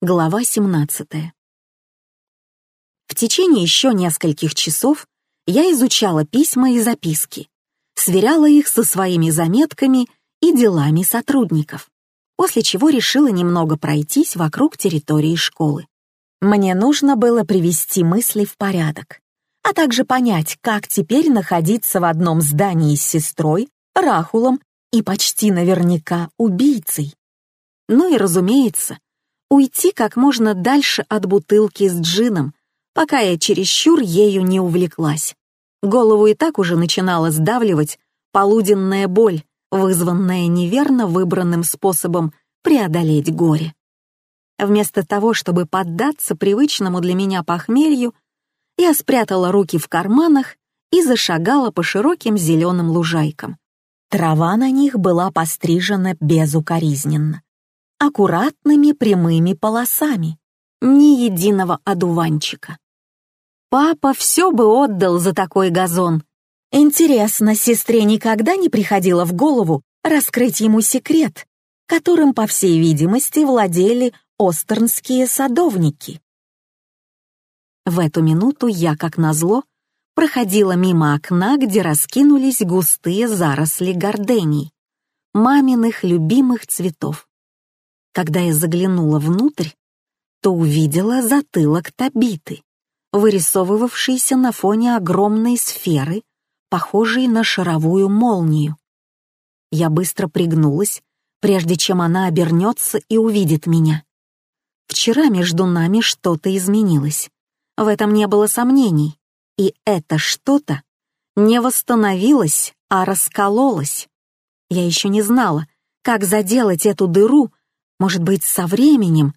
Глава 17. В течение еще нескольких часов я изучала письма и записки, сверяла их со своими заметками и делами сотрудников, после чего решила немного пройтись вокруг территории школы. Мне нужно было привести мысли в порядок, а также понять, как теперь находиться в одном здании с сестрой, Рахулом и почти наверняка убийцей. Ну и, разумеется, уйти как можно дальше от бутылки с джином, пока я чересчур ею не увлеклась. Голову и так уже начинала сдавливать полуденная боль, вызванная неверно выбранным способом преодолеть горе. Вместо того, чтобы поддаться привычному для меня похмелью, я спрятала руки в карманах и зашагала по широким зеленым лужайкам. Трава на них была пострижена безукоризненно, аккуратными прямыми полосами, ни единого одуванчика. Папа все бы отдал за такой газон. Интересно, сестре никогда не приходило в голову раскрыть ему секрет, которым, по всей видимости, владели остернские садовники. В эту минуту я, как назло, проходила мимо окна, где раскинулись густые заросли гордений, маминых любимых цветов. Когда я заглянула внутрь, то увидела затылок Табиты, вырисовывавшийся на фоне огромной сферы, похожей на шаровую молнию. Я быстро пригнулась, прежде чем она обернется и увидит меня. Вчера между нами что-то изменилось. В этом не было сомнений. И это что-то не восстановилось, а раскололось. Я еще не знала, как заделать эту дыру, может быть, со временем.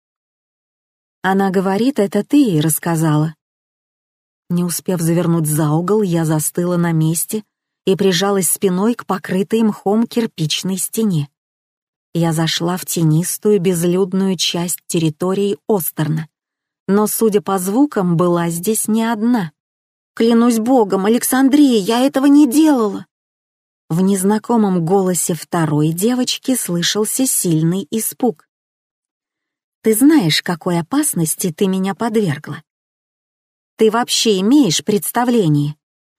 Она говорит, это ты ей рассказала. Не успев завернуть за угол, я застыла на месте и прижалась спиной к покрытой мхом кирпичной стене. Я зашла в тенистую безлюдную часть территории Остерна, но, судя по звукам, была здесь не одна. «Клянусь Богом, Александрия, я этого не делала!» В незнакомом голосе второй девочки слышался сильный испуг. «Ты знаешь, какой опасности ты меня подвергла? Ты вообще имеешь представление?»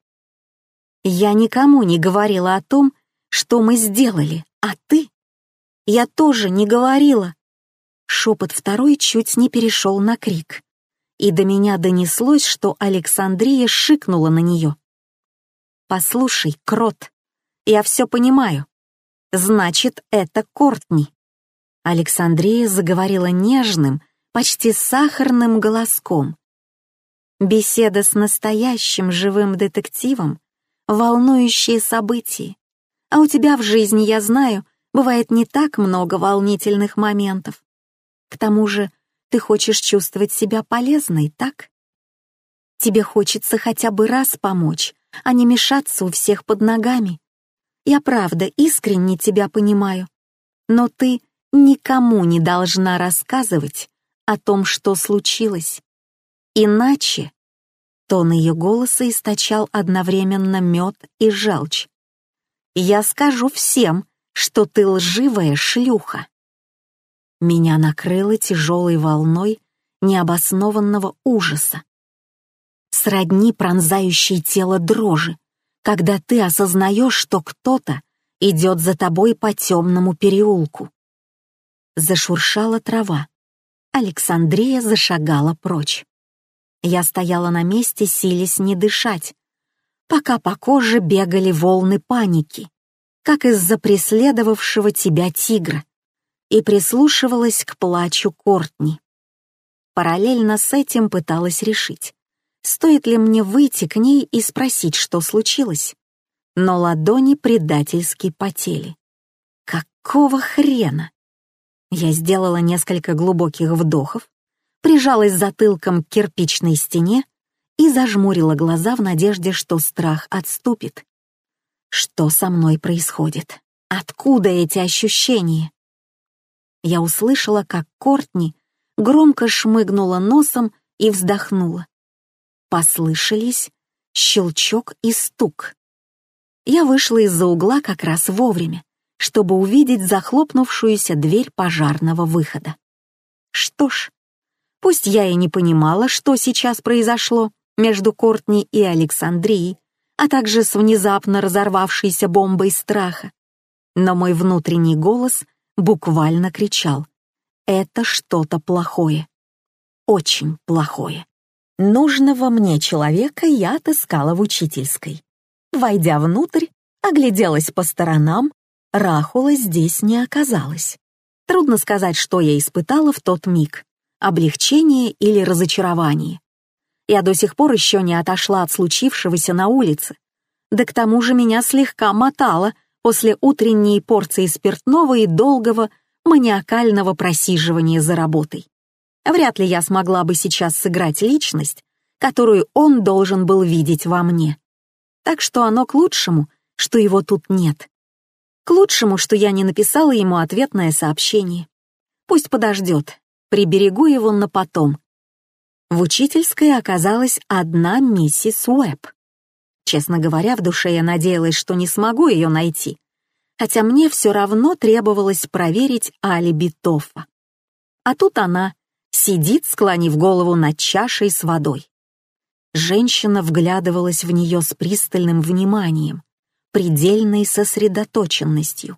«Я никому не говорила о том, что мы сделали, а ты?» «Я тоже не говорила!» Шепот второй чуть не перешел на крик, и до меня донеслось, что Александрия шикнула на нее. «Послушай, крот, я все понимаю. Значит, это Кортни». Александрия заговорила нежным, почти сахарным голоском. «Беседа с настоящим живым детективом — волнующие события. А у тебя в жизни, я знаю, бывает не так много волнительных моментов. К тому же ты хочешь чувствовать себя полезной, так? Тебе хочется хотя бы раз помочь, а не мешаться у всех под ногами. Я правда искренне тебя понимаю, но ты никому не должна рассказывать о том, что случилось. Иначе...» Тон ее голоса источал одновременно мед и желчь. «Я скажу всем, что ты лживая шлюха». Меня накрыло тяжелой волной необоснованного ужаса. Сродни пронзающей тело дрожи, когда ты осознаешь, что кто-то идет за тобой по темному переулку. Зашуршала трава. Александрия зашагала прочь. Я стояла на месте, силясь не дышать, пока по коже бегали волны паники, как из-за преследовавшего тебя тигра, и прислушивалась к плачу Кортни. Параллельно с этим пыталась решить, стоит ли мне выйти к ней и спросить, что случилось, но ладони предательски потели. Какого хрена? Я сделала несколько глубоких вдохов, прижалась затылком к кирпичной стене и зажмурила глаза в надежде, что страх отступит. Что со мной происходит? Откуда эти ощущения? Я услышала, как Кортни громко шмыгнула носом и вздохнула. Послышались щелчок и стук. Я вышла из-за угла как раз вовремя, чтобы увидеть захлопнувшуюся дверь пожарного выхода. Что ж, пусть я и не понимала, что сейчас произошло между Кортни и Александрией, а также с внезапно разорвавшейся бомбой страха, но мой внутренний голос буквально кричал: «Это что-то плохое, очень плохое». Нужного мне человека я отыскала в учительской. Войдя внутрь, огляделась по сторонам, Рахула здесь не оказалось. Трудно сказать, что я испытала в тот миг — облегчение или разочарование. Я до сих пор еще не отошла от случившегося на улице, да к тому же меня слегка мотало после утренней порции спиртного и долгого маниакального просиживания за работой. Вряд ли я смогла бы сейчас сыграть личность, которую он должен был видеть во мне. Так что оно к лучшему, что его тут нет. К лучшему, что я не написала ему ответное сообщение. Пусть подождет, приберегу его на потом. В учительской оказалась одна миссис Уэбб. Честно говоря, в душе я надеялась, что не смогу ее найти, хотя мне все равно требовалось проверить алиби Тоффа. А тут она сидит, склонив голову над чашей с водой. Женщина вглядывалась в нее с пристальным вниманием, предельной сосредоточенностью.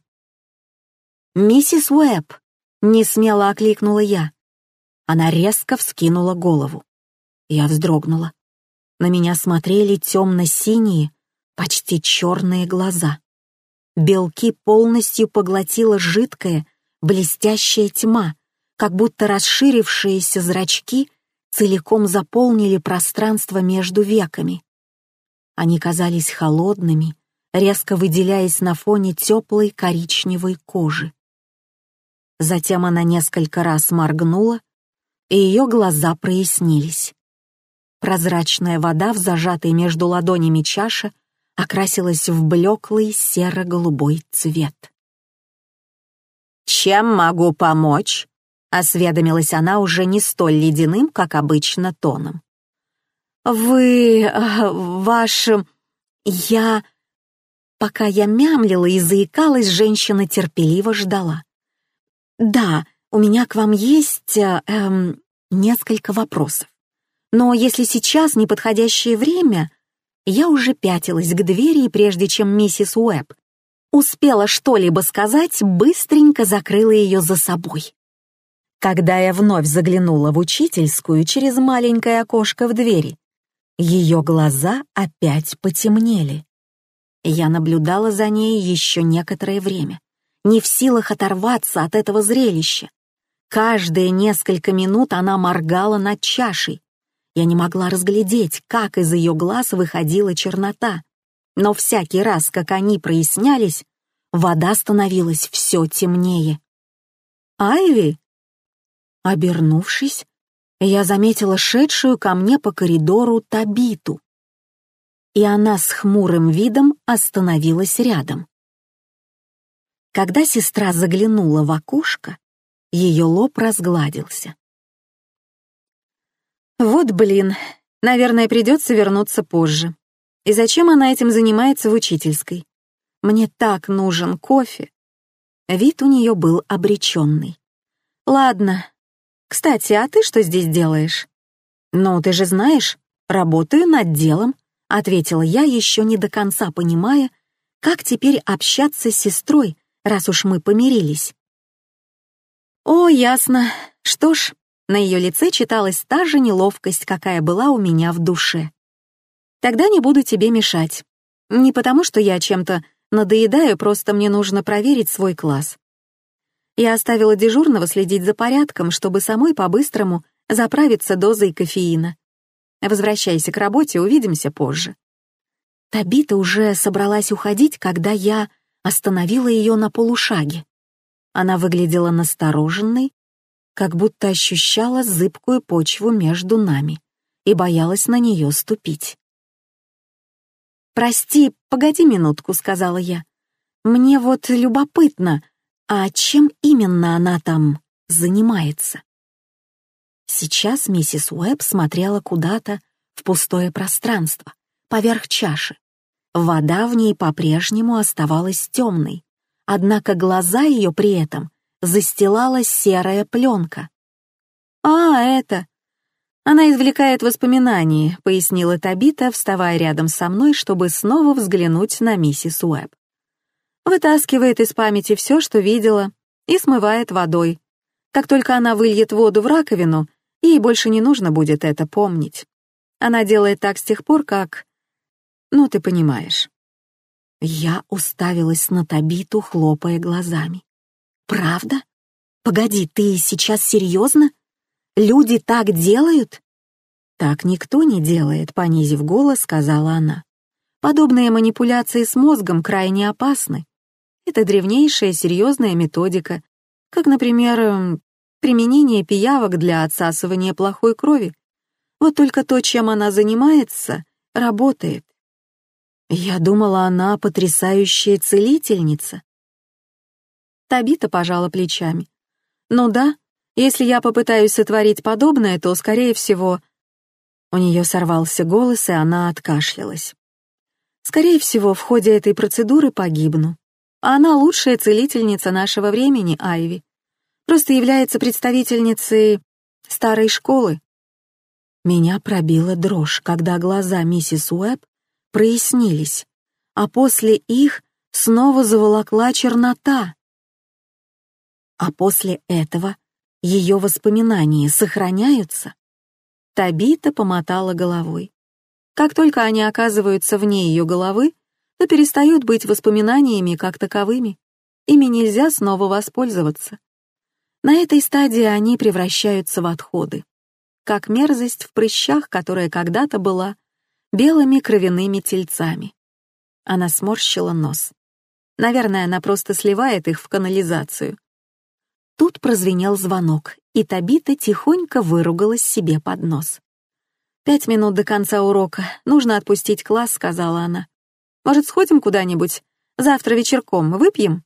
«Миссис Уэбб!» — несмело окликнула я. Она резко вскинула голову. Я вздрогнула. На меня смотрели темно-синие, почти черные глаза. Белки полностью поглотила жидкая, блестящая тьма, как будто расширившиеся зрачки целиком заполнили пространство между веками. Они казались холодными, резко выделяясь на фоне теплой коричневой кожи. Затем она несколько раз моргнула, и ее глаза прояснились. Прозрачная вода в зажатой между ладонями чаше окрасилась в блеклый серо-голубой цвет. «Чем могу помочь?» — осведомилась она уже не столь ледяным, как обычно, тоном. Я...» Пока я мямлила и заикалась, женщина терпеливо ждала. «Да, у меня к вам есть несколько вопросов. Но если сейчас неподходящее время...» Я уже пятилась к двери, и прежде чем миссис Уэбб успела что-либо сказать, быстренько закрыла ее за собой. Когда я вновь заглянула в учительскую через маленькое окошко в двери, ее глаза опять потемнели. Я наблюдала за ней еще некоторое время, не в силах оторваться от этого зрелища. Каждые несколько минут она моргала над чашей. Я не могла разглядеть, как из ее глаз выходила чернота, но всякий раз, как они прояснялись, вода становилась все темнее. «Айви?» Обернувшись, я заметила шедшую ко мне по коридору Табиту, и она с хмурым видом остановилась рядом. Когда сестра заглянула в окошко, ее лоб разгладился. «Вот блин, наверное, придется вернуться позже. И зачем она этим занимается в учительской? Мне так нужен кофе». Вид у нее был обреченный. «Ладно. Кстати, а ты что здесь делаешь?» «Ну, ты же знаешь, работаю над делом», — ответила я, еще не до конца понимая, как теперь общаться с сестрой, раз уж мы помирились. «О, ясно. Что ж...» На ее лице читалась та же неловкость, какая была у меня в душе. «Тогда не буду тебе мешать. Не потому, что я чем-то надоедаю, просто мне нужно проверить свой класс. Я оставила дежурного следить за порядком, чтобы самой по-быстрому заправиться дозой кофеина. Возвращайся к работе, увидимся позже». Табита уже собралась уходить, когда я остановила ее на полушаге. Она выглядела настороженной, как будто ощущала зыбкую почву между нами и боялась на нее ступить. «Прости, погоди минутку», — сказала я. «Мне вот любопытно, а чем именно она там занимается?» Сейчас миссис Уэбб смотрела куда-то в пустое пространство, поверх чаши. Вода в ней по-прежнему оставалась темной, однако глаза ее при этом застилала серая пленка. «А, это...» «Она извлекает воспоминания», — пояснила Табита, вставая рядом со мной, чтобы снова взглянуть на миссис Уэбб. «Вытаскивает из памяти все, что видела, и смывает водой. Как только она выльет воду в раковину, ей больше не нужно будет это помнить. Она делает так с тех пор, как... Ну, ты понимаешь». Я уставилась на Табиту, хлопая глазами. «Правда? Погоди, ты сейчас серьезно? Люди так делают?» «Так никто не делает», — понизив голос, сказала она. «Подобные манипуляции с мозгом крайне опасны. Это древнейшая серьезная методика, как, например, применение пиявок для отсасывания плохой крови. Вот только то, чем она занимается, работает». Я думала, она потрясающая целительница. Табита пожала плечами. «Ну да, если я попытаюсь сотворить подобное, то, скорее всего...» У нее сорвался голос, и она откашлялась. «Скорее всего, в ходе этой процедуры погибну. А она лучшая целительница нашего времени, Айви. Просто является представительницей старой школы». Меня пробила дрожь, когда глаза миссис Уэбб прояснились, а после их снова заволокла чернота. А после этого ее воспоминания сохраняются? Табита помотала головой. Как только они оказываются вне ее головы, то перестают быть воспоминаниями как таковыми. Ими нельзя снова воспользоваться. На этой стадии они превращаются в отходы, как мерзость в прыщах, которая когда-то была белыми кровяными тельцами. Она сморщила нос. Наверное, она просто сливает их в канализацию. Тут прозвенел звонок, и Табита тихонько выругалась себе под нос. 5 минут до конца урока, нужно отпустить класс», — сказала она. «Может, сходим куда-нибудь? Завтра вечерком выпьем?»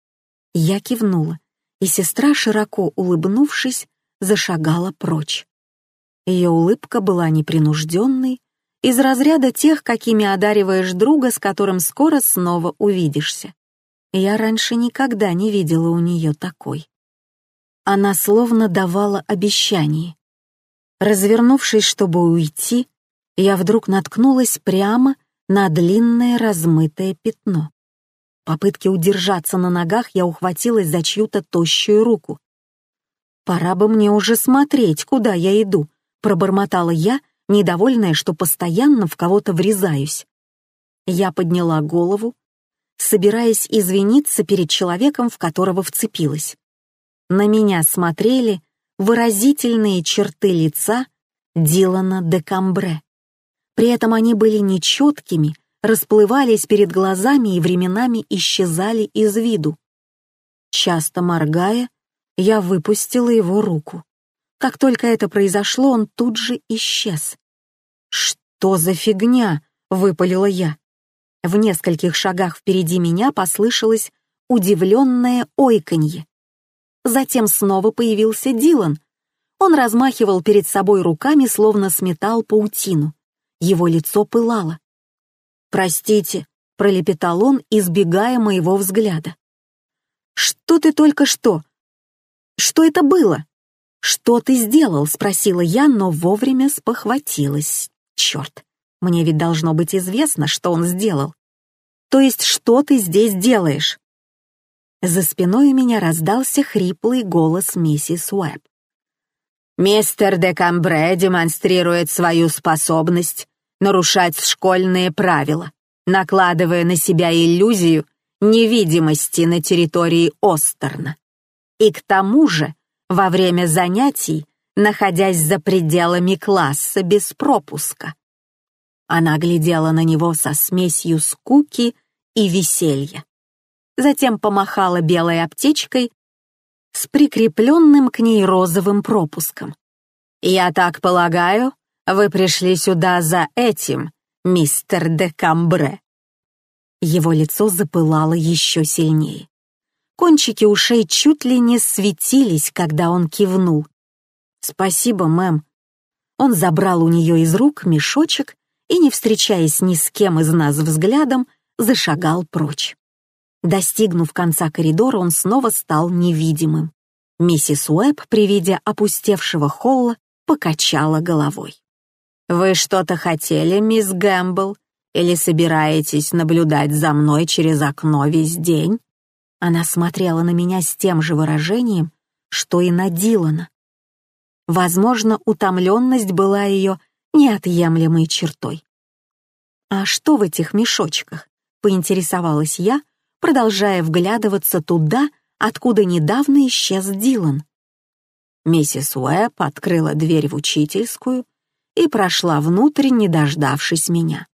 Я кивнула, и сестра, широко улыбнувшись, зашагала прочь. Ее улыбка была непринужденной, из разряда тех, какими одариваешь друга, с которым скоро снова увидишься. Я раньше никогда не видела у нее такой. Она словно давала обещание. Развернувшись, чтобы уйти, я вдруг наткнулась прямо на длинное размытое пятно. В попытке удержаться на ногах я ухватилась за чью-то тощую руку. «Пора бы мне уже смотреть, куда я иду», — пробормотала я, недовольная, что постоянно в кого-то врезаюсь. Я подняла голову, собираясь извиниться перед человеком, в которого вцепилась. На меня смотрели выразительные черты лица Дилана де Камбре. При этом они были нечеткими, расплывались перед глазами и временами исчезали из виду. Часто моргая, я выпустила его руку. Как только это произошло, он тут же исчез. «Что за фигня?» — выпалила я. В нескольких шагах впереди меня послышалось удивленное ойканье. Затем снова появился Дилан. Он размахивал перед собой руками, словно сметал паутину. Его лицо пылало. «Простите», — пролепетал он, избегая моего взгляда. «Что ты только что? Что это было?» «Что ты сделал?» — спросила я, но вовремя спохватилась. Черт, мне ведь должно быть известно, что он сделал. «То есть что ты здесь делаешь?» За спиной у меня раздался хриплый голос миссис Уэбб. «Мистер де Камбре демонстрирует свою способность нарушать школьные правила, накладывая на себя иллюзию невидимости на территории Остерна. И к тому же, во время занятий, находясь за пределами класса без пропуска». Она глядела на него со смесью скуки и веселья. Затем помахала белой аптечкой с прикрепленным к ней розовым пропуском. «Я так полагаю, вы пришли сюда за этим, мистер де Камбре». Его лицо запылало еще сильнее. Кончики ушей чуть ли не светились, когда он кивнул. «Спасибо, мэм». Он забрал у нее из рук мешочек и, не встречаясь ни с кем из нас взглядом, зашагал прочь. Достигнув конца коридора, он снова стал невидимым. Миссис Уэбб при виде опустевшего холла покачала головой. «Вы что-то хотели, мисс Гэмбл, или собираетесь наблюдать за мной через окно весь день?» Она смотрела на меня с тем же выражением, что и на Дилана. Возможно, утомленность была ее неотъемлемой чертой. «А что в этих мешочках?» — поинтересовалась я, продолжая вглядываться туда, откуда недавно исчез Дилан. Миссис Уэбб открыла дверь в учительскую и прошла внутрь, не дождавшись меня.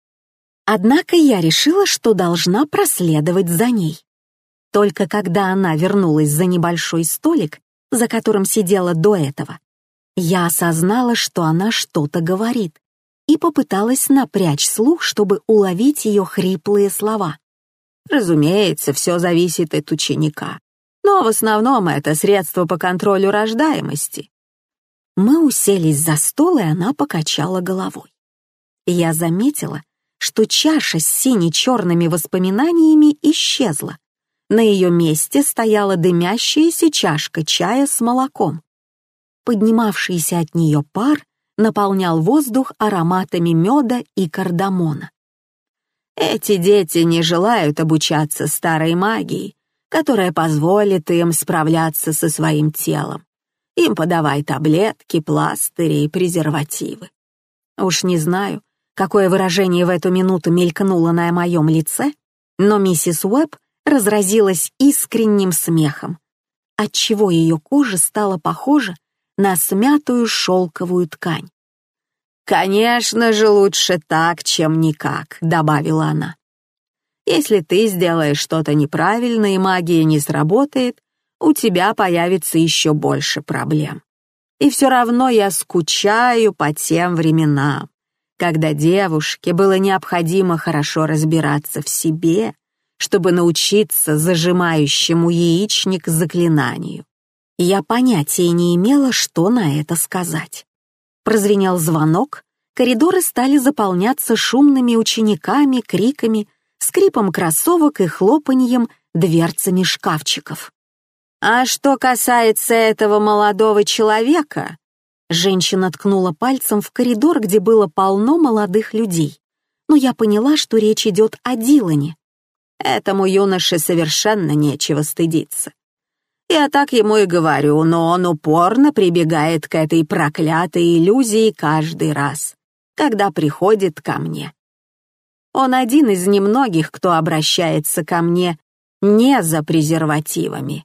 Однако я решила, что должна проследовать за ней. Только когда она вернулась за небольшой столик, за которым сидела до этого, я осознала, что она что-то говорит, и попыталась напрячь слух, чтобы уловить ее хриплые слова. Разумеется, все зависит от ученика, но в основном это средство по контролю рождаемости. Мы уселись за стол, и она покачала головой. Я заметила, что чаша с сине-черными воспоминаниями исчезла. На ее месте стояла дымящаяся чашка чая с молоком. Поднимавшийся от нее пар наполнял воздух ароматами меда и кардамона. Эти дети не желают обучаться старой магии, которая позволит им справляться со своим телом. Им подавай таблетки, пластыри и презервативы. Уж не знаю, какое выражение в эту минуту мелькнуло на моем лице, но миссис Уэбб разразилась искренним смехом, отчего ее кожа стала похожа на смятую шелковую ткань. «Конечно же, лучше так, чем никак», — добавила она. «Если ты сделаешь что-то неправильно и магия не сработает, у тебя появится еще больше проблем. И все равно я скучаю по тем временам, когда девушке было необходимо хорошо разбираться в себе, чтобы научиться зажимающему яичник заклинанию. Я понятия не имела, что на это сказать. Прозвенел звонок, коридоры стали заполняться шумными учениками, криками, скрипом кроссовок и хлопаньем дверцами шкафчиков. «А что касается этого молодого человека...» Женщина ткнула пальцем в коридор, где было полно молодых людей, но я поняла, что речь идет о Дилане. Этому юноше совершенно нечего стыдиться. Я так ему и говорю, но он упорно прибегает к этой проклятой иллюзии каждый раз, когда приходит ко мне. Он один из немногих, кто обращается ко мне не за презервативами.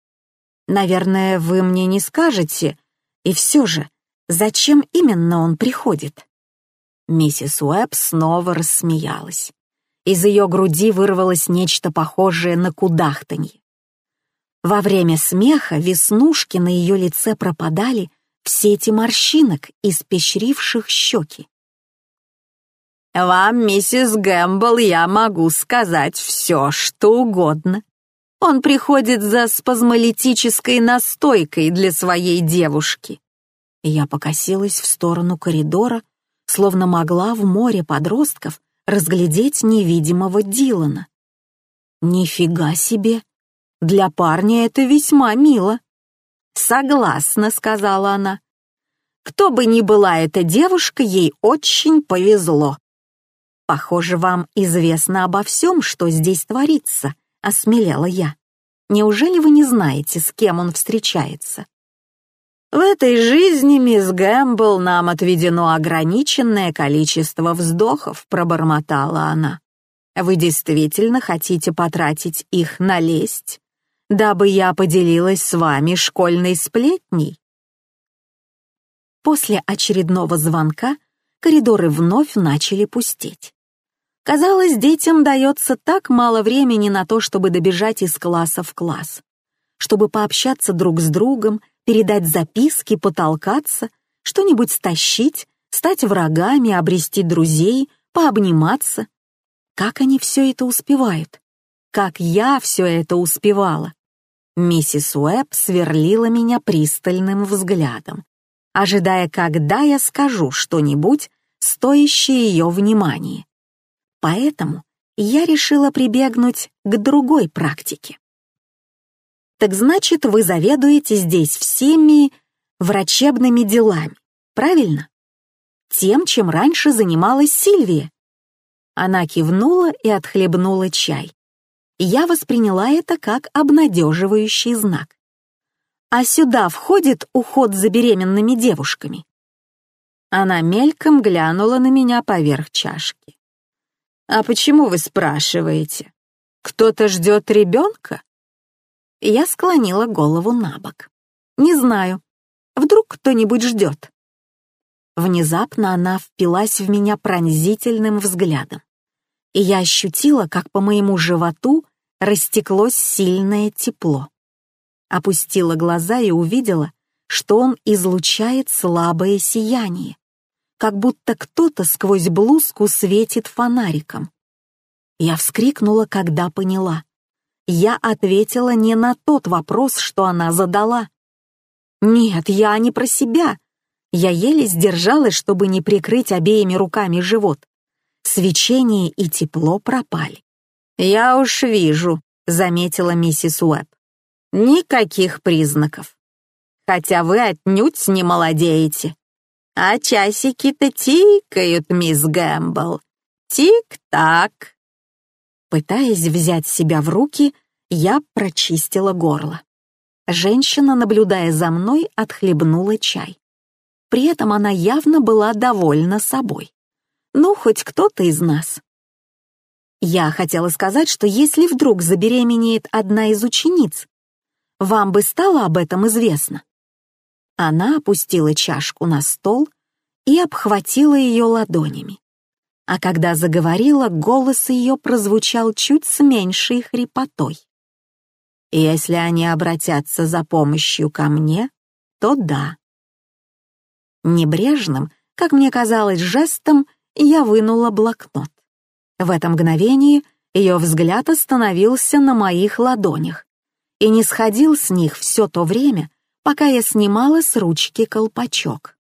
Наверное, вы мне не скажете, и все же, зачем именно он приходит? Миссис Уэбб снова рассмеялась. Из ее груди вырвалось нечто похожее на кудахтанье. Во время смеха веснушки на ее лице пропадали в сети морщинок, испещривших щеки. «Вам, миссис Гэмбл, я могу сказать все, что угодно. Он приходит за спазмолитической настойкой для своей девушки». Я покосилась в сторону коридора, словно могла в море подростков разглядеть невидимого Дилана. «Нифига себе! Для парня это весьма мило». «Согласна», — сказала она. «Кто бы ни была эта девушка, ей очень повезло». «Похоже, вам известно обо всем, что здесь творится», — осмелела я. «Неужели вы не знаете, с кем он встречается?» «В этой жизни, мисс Гэмбл, нам отведено ограниченное количество вздохов», — пробормотала она. «Вы действительно хотите потратить их на лесть, дабы я поделилась с вами школьной сплетней?» После очередного звонка коридоры вновь начали пустеть. Казалось, детям дается так мало времени на то, чтобы добежать из класса в класс, чтобы пообщаться друг с другом, передать записки, потолкаться, что-нибудь стащить, стать врагами, обрести друзей, пообниматься. Как они все это успевают? Как я все это успевала? Миссис Уэбб сверлила меня пристальным взглядом, ожидая, когда я скажу что-нибудь, стоящее ее внимания. Поэтому я решила прибегнуть к другой практике. Так значит, вы заведуете здесь всеми врачебными делами, правильно? Тем, чем раньше занималась Сильвия. Она кивнула и отхлебнула чай. Я восприняла это как обнадеживающий знак. А сюда входит уход за беременными девушками. Она мельком глянула на меня поверх чашки. «А почему вы спрашиваете? Кто-то ждет ребенка?» Я склонила голову набок. «Не знаю. Вдруг кто-нибудь ждет?» Внезапно она впилась в меня пронзительным взглядом, и я ощутила, как по моему животу растеклось сильное тепло. Опустила глаза и увидела, что он излучает слабое сияние, как будто кто-то сквозь блузку светит фонариком. Я вскрикнула, когда поняла. Я ответила не на тот вопрос, что она задала. Нет, я не про себя. Я еле сдержалась, чтобы не прикрыть обеими руками живот. Свечение и тепло пропали. «Я уж вижу», — заметила миссис Уэбб. «Никаких признаков. Хотя вы отнюдь не молодеете. А часики-то тикают, мисс Гэмбл. Тик-так». Пытаясь взять себя в руки, я прочистила горло. Женщина, наблюдая за мной, отхлебнула чай. При этом она явно была довольна собой. Ну, хоть кто-то из нас. Я хотела сказать, что если вдруг забеременеет одна из учениц, вам бы стало об этом известно. Она опустила чашку на стол и обхватила ее ладонями. А когда заговорила, голос ее прозвучал чуть с меньшей хрипотой. Если они обратятся за помощью ко мне, то да. Небрежным, как мне казалось, жестом я вынула блокнот. В это мгновение ее взгляд остановился на моих ладонях и не сходил с них все то время, пока я снимала с ручки колпачок.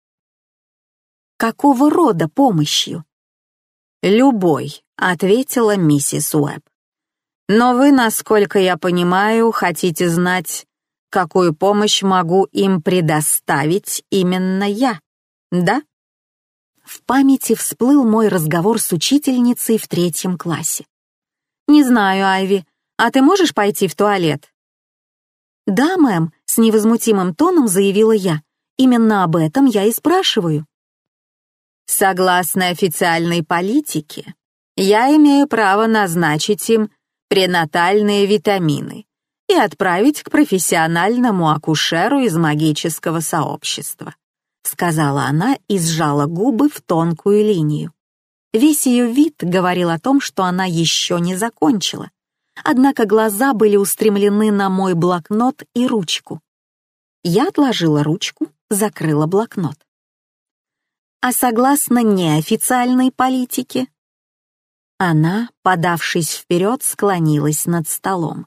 «Какого рода помощью?» «Любой», — ответила миссис Уэбб. «Но вы, насколько я понимаю, хотите знать, какую помощь могу им предоставить именно я, да?» В памяти всплыл мой разговор с учительницей в 3 классе. «Не знаю, Айви, а ты можешь пойти в туалет?» «Да, мэм», — с невозмутимым тоном заявила я. «Именно об этом я и спрашиваю». «Согласно официальной политике, я имею право назначить им пренатальные витамины и отправить к профессиональному акушеру из магического сообщества», сказала она и сжала губы в тонкую линию. Весь ее вид говорил о том, что она еще не закончила, однако глаза были устремлены на мой блокнот и ручку. Я отложила ручку, закрыла блокнот. «А согласно неофициальной политике?» Она, подавшись вперед, склонилась над столом.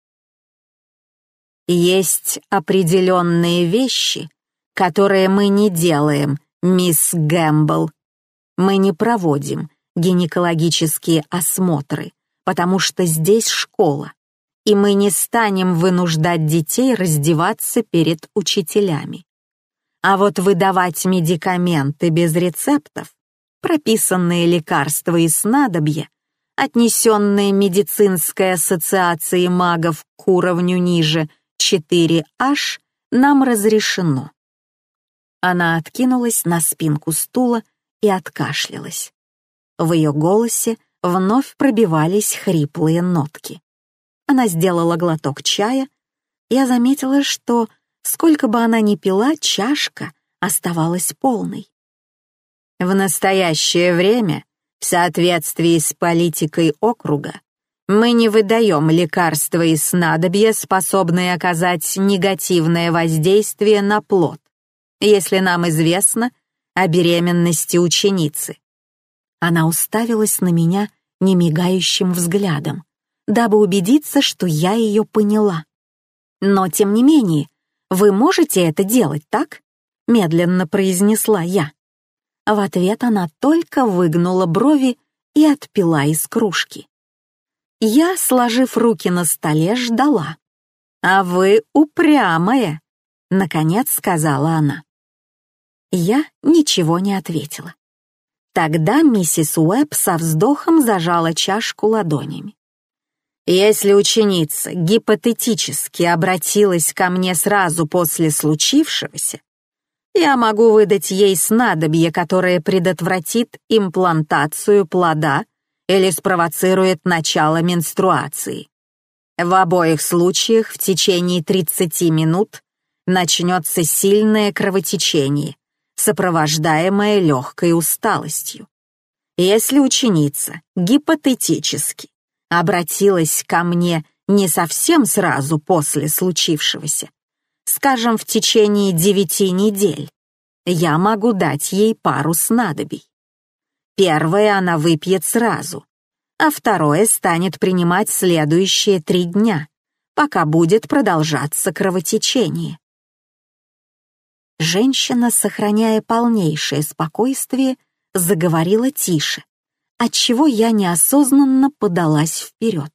«Есть определенные вещи, которые мы не делаем, мисс Гэмбл. Мы не проводим гинекологические осмотры, потому что здесь школа, и мы не станем вынуждать детей раздеваться перед учителями. А вот выдавать медикаменты без рецептов, прописанные лекарства и снадобья, отнесенные медицинской ассоциацией магов к уровню ниже 4H, нам разрешено». Она откинулась на спинку стула и откашлялась. В ее голосе вновь пробивались хриплые нотки. Она сделала глоток чая. Я заметила, что, сколько бы она ни пила, чашка оставалась полной. В настоящее время, в соответствии с политикой округа, мы не выдаем лекарства и снадобья, способные оказать негативное воздействие на плод, если нам известно о беременности ученицы. Она уставилась на меня немигающим взглядом, дабы убедиться, что я ее поняла. «Но, тем не менее, вы можете это делать, так?» — медленно произнесла я. В ответ она только выгнула брови и отпила из кружки. Я, сложив руки на столе, ждала. «А вы упрямая», — наконец сказала она. Я ничего не ответила. Тогда миссис Уэбб со вздохом зажала чашку ладонями. «Если ученица гипотетически обратилась ко мне сразу после случившегося, я могу выдать ей снадобье, которое предотвратит имплантацию плода или спровоцирует начало менструации. В обоих случаях в течение 30 минут начнется сильное кровотечение, сопровождаемое легкой усталостью. Если ученица гипотетически обратилась ко мне не совсем сразу после случившегося, скажем, в течение 9 недель, я могу дать ей пару снадобий. Первое она выпьет сразу, а второе станет принимать следующие 3 дня, пока будет продолжаться кровотечение. Женщина, сохраняя полнейшее спокойствие, заговорила тише, отчего я неосознанно подалась вперед.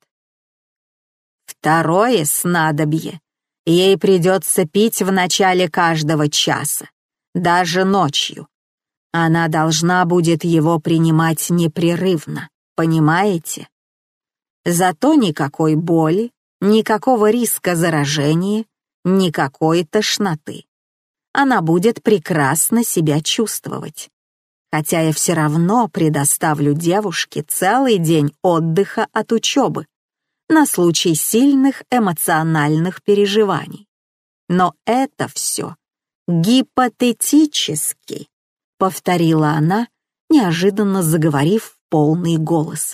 Второе снадобье ей придется пить в начале каждого часа, даже ночью. Она должна будет его принимать непрерывно. Понимаете? Зато никакой боли, никакого риска заражения, никакой тошноты. Она будет прекрасно себя чувствовать. Хотя я все равно предоставлю девушке целый день отдыха от учебы на случай сильных эмоциональных переживаний. Но это все гипотетически, повторила она, неожиданно заговорив в полный голос.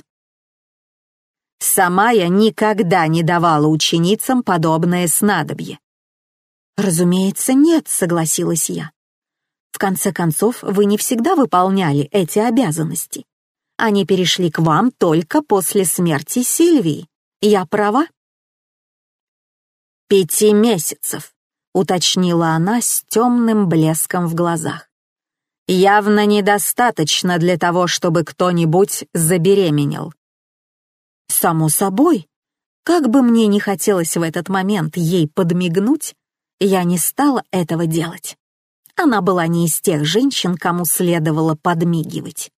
Сама я никогда не давала ученицам подобное снадобье. Разумеется, нет, согласилась я. В конце концов, вы не всегда выполняли эти обязанности. Они перешли к вам только после смерти Сильвии. Я права? 5 месяцев, уточнила она с темным блеском в глазах. Явно недостаточно для того, чтобы кто-нибудь забеременел. Само собой, как бы мне ни хотелось в этот момент ей подмигнуть, я не стала этого делать. Она была не из тех женщин, кому следовало подмигивать.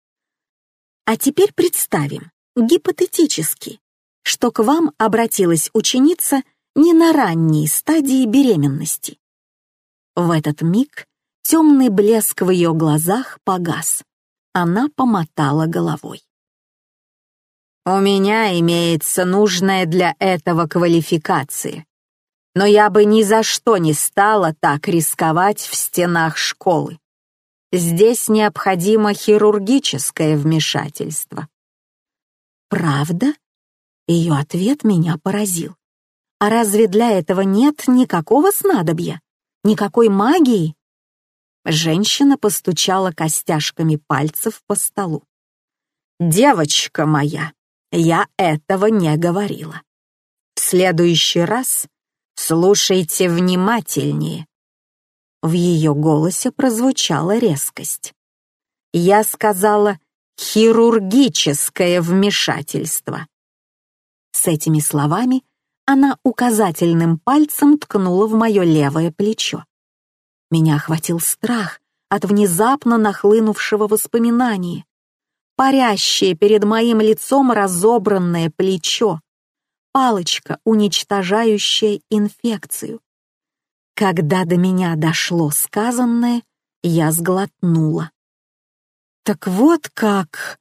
А теперь представим, гипотетически, что к вам обратилась ученица не на ранней стадии беременности. В этот миг темный блеск в ее глазах погас. Она помотала головой. «У меня имеется нужная для этого квалификация, но я бы ни за что не стала так рисковать в стенах школы. Здесь необходимо хирургическое вмешательство». «Правда?» Ее ответ меня поразил. «А разве для этого нет никакого снадобья? Никакой магии?» Женщина постучала костяшками пальцев по столу. «Девочка моя, я этого не говорила. В следующий раз слушайте внимательнее». В ее голосе прозвучала резкость. Я сказала «хирургическое вмешательство». С этими словами она указательным пальцем ткнула в мое левое плечо. Меня охватил страх от внезапно нахлынувшего воспоминания. Парящее перед моим лицом разобранное плечо, палочка, уничтожающая инфекцию. Когда до меня дошло сказанное, я сглотнула. «Так вот как...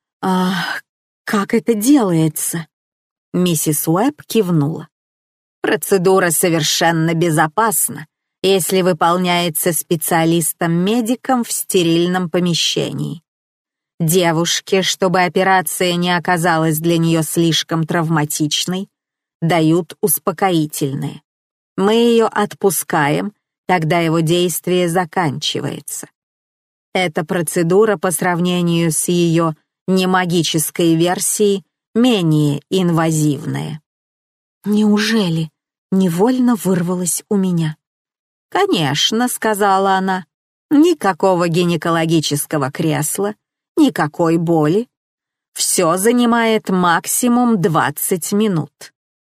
как это делается?» Миссис Уэбб кивнула. «Процедура совершенно безопасна, если выполняется специалистом-медиком в стерильном помещении. Девушке, чтобы операция не оказалась для нее слишком травматичной, дают успокоительное. Мы ее отпускаем, когда его действие заканчивается. Эта процедура по сравнению с ее немагической версией менее инвазивная». «Неужели?» — невольно вырвалось у меня. «Конечно», — сказала она, — «никакого гинекологического кресла, никакой боли. Все занимает максимум 20 минут».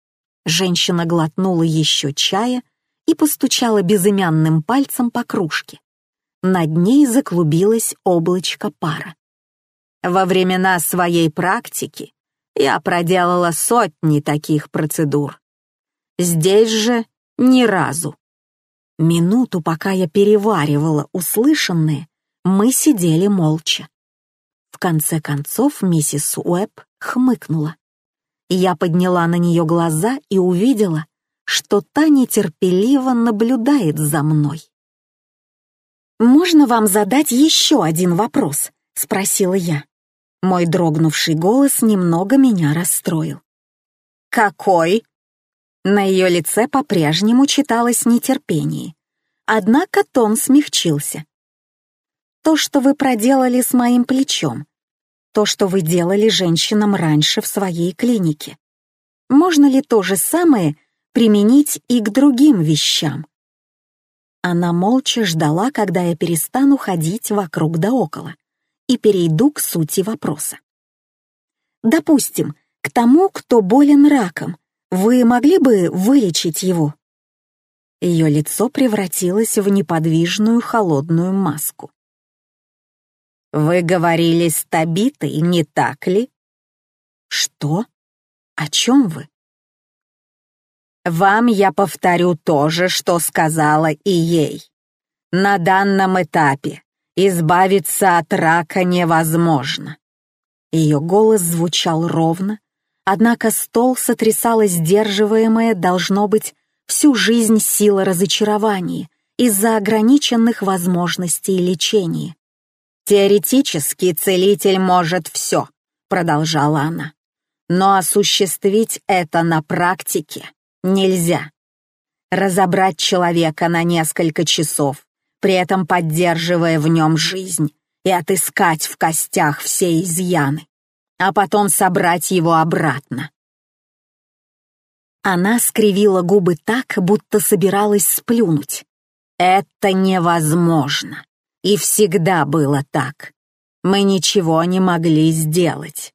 Женщина глотнула еще чая и постучала безымянным пальцем по кружке. Над ней заклубилось облачко пара. Во времена своей практики я проделала сотни таких процедур. Здесь же ни разу. Минуту, пока я переваривала услышанное, мы сидели молча. В конце концов миссис Уэбб хмыкнула. Я подняла на нее глаза и увидела, что та нетерпеливо наблюдает за мной. «Можно вам задать еще один вопрос?» — спросила я. Мой дрогнувший голос немного меня расстроил. «Какой?» На ее лице по-прежнему читалось нетерпение, однако тон смягчился. «То, что вы проделали с моим плечом, то, что вы делали женщинам раньше в своей клинике. Можно ли то же самое применить и к другим вещам?» Она молча ждала, когда я перестану ходить вокруг да около и перейду к сути вопроса. «Допустим, к тому, кто болен раком, вы могли бы вылечить его?» Ее лицо превратилось в неподвижную холодную маску. «Вы говорили с Табитой, не так ли?» «Что? О чем вы?» «Вам я повторю то же, что сказала и ей. На данном этапе избавиться от рака невозможно». Ее голос звучал ровно, однако стол сотрясала сдерживаемая, должно быть, всю жизнь сила разочарования из-за ограниченных возможностей лечения. «Теоретически целитель может все», — продолжала она, «но осуществить это на практике нельзя. Разобрать человека на несколько часов, при этом поддерживая в нем жизнь, и отыскать в костях все изъяны, а потом собрать его обратно». Она скривила губы так, будто собиралась сплюнуть. «Это невозможно. И всегда было так. Мы ничего не могли сделать».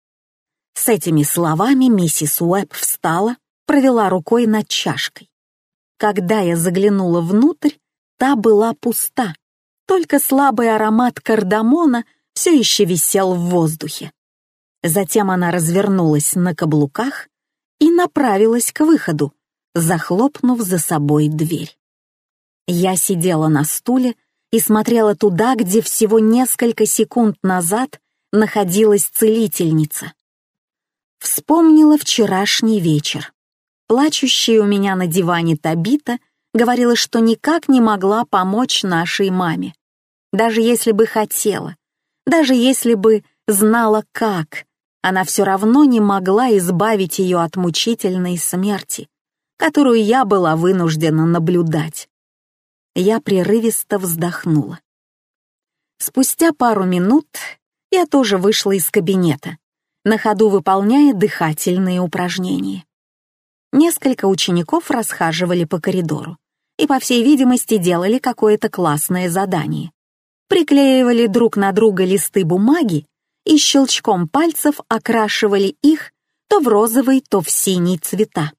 С этими словами миссис Уэбб встала, провела рукой над чашкой. Когда я заглянула внутрь, та была пуста, только слабый аромат кардамона все еще висел в воздухе. Затем она развернулась на каблуках и направилась к выходу, захлопнув за собой дверь. Я сидела на стуле и смотрела туда, где всего несколько секунд назад находилась целительница. Вспомнила вчерашний вечер. Плачущая у меня на диване Табита говорила, что никак не могла помочь нашей маме. Даже если бы хотела, даже если бы знала как, она все равно не могла избавить ее от мучительной смерти, которую я была вынуждена наблюдать. Я прерывисто вздохнула. Спустя пару минут я тоже вышла из кабинета, на ходу выполняя дыхательные упражнения. Несколько учеников расхаживали по коридору и, по всей видимости, делали какое-то классное задание. Приклеивали друг на друга листы бумаги и щелчком пальцев окрашивали их то в розовый, то в синий цвета.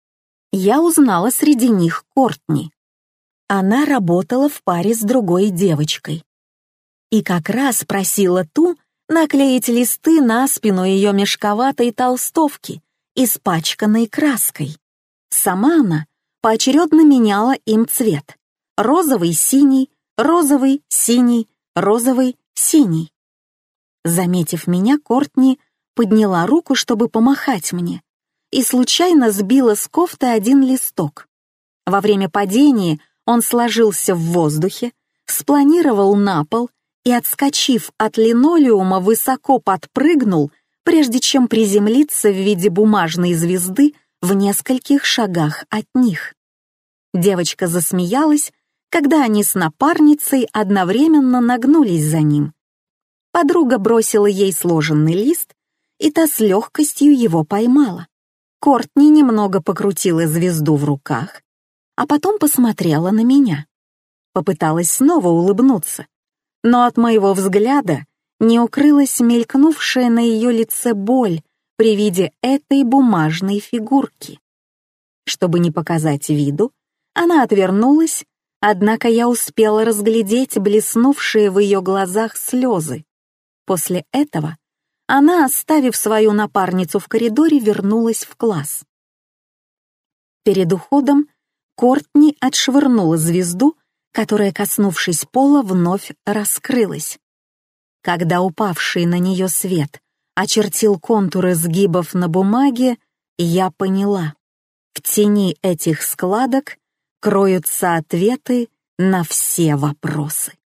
Я узнала среди них Кортни. Она работала в паре с другой девочкой. И как раз просила ту наклеить листы на спину ее мешковатой толстовки, испачканной краской. Сама она поочередно меняла им цвет. Розовый, синий, розовый, синий, розовый, синий. Заметив меня, Кортни подняла руку, чтобы помахать мне, и случайно сбила с кофты один листок. Во время падения он сложился в воздухе, спланировал на пол и, отскочив от линолеума, высоко подпрыгнул, прежде чем приземлиться в виде бумажной звезды в нескольких шагах от них. Девочка засмеялась, когда они с напарницей одновременно нагнулись за ним. Подруга бросила ей сложенный лист, и та с легкостью его поймала. Кортни немного покрутила звезду в руках, а потом посмотрела на меня. Попыталась снова улыбнуться, но от моего взгляда не укрылась мелькнувшая на ее лице боль при виде этой бумажной фигурки. Чтобы не показать виду, она отвернулась, однако я успела разглядеть блеснувшие в ее глазах слезы. После этого она, оставив свою напарницу в коридоре, вернулась в класс. Перед уходом Кортни отшвырнула звезду, которая, коснувшись пола, вновь раскрылась. Когда упавший на нее свет очертил контуры сгибов на бумаге, я поняла. В тени этих складок кроются ответы на все вопросы.